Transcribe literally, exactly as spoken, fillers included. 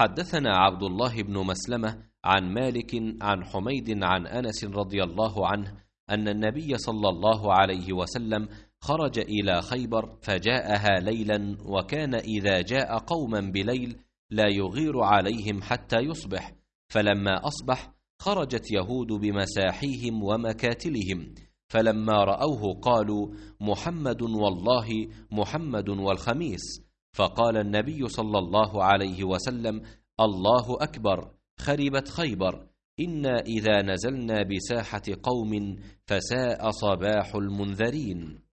حدثنا عبد الله بن مسلمة عن مالك عن حميد عن أنس رضي الله عنه أن النبي صلى الله عليه وسلم خرج إلى خيبر فجاءها ليلا، وكان إذا جاء قوما بليل لا يغير عليهم حتى يصبح، فلما أصبح خرجت يهود بمساحيهم ومكاتلهم، فلما رأوه قالوا: محمد والله محمد والخميس. فقال النبي صلى الله عليه وسلم: الله أكبر، خربت خيبر، إنا إذا نزلنا بساحة قوم فساء صباح المنذرين.